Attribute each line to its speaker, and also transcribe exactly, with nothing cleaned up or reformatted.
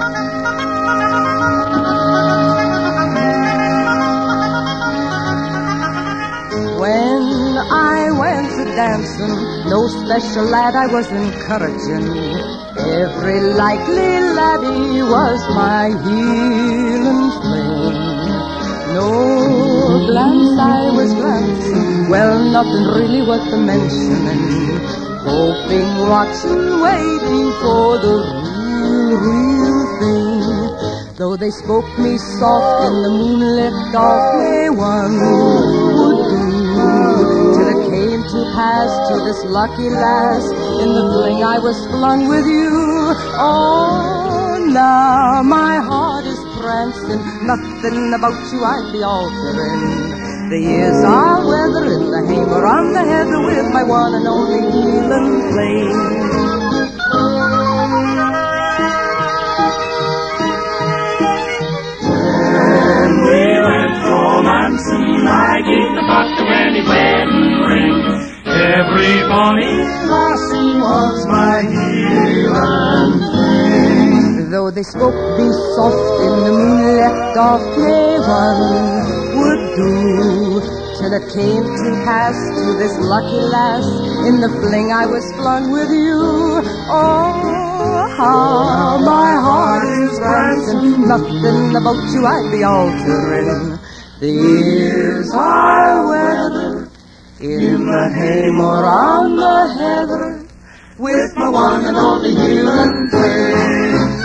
Speaker 1: When I went to dancing, no special lad I was encouraging. Every likely laddie was my healing flame. No glance I was glancing, well, nothing really worth the mentioning. Hoping, watching, waiting for the real, real thing. Though they spoke me soft in the moonlit dark, one would do. Till it came to pass to this lucky lass, in the fling I was flung with you. Oh, now my heart is prancing, nothing about you I'd be altering. The years I'll weather in the hamer on the heather with my one and only healing flame.
Speaker 2: When we went romancing, I gave the buck a wedding wedding ring. Every bonny lassie was my healing flame.
Speaker 1: Though they spoke me soft in the moonlit dark, one would do. Till it came to pass to this lucky lass, in the fling I was flung with you. Oh, how my heart is prancing, nothing about you I'd be altering. The years I weathered in the hamer on the heather, with my one and only healing flame.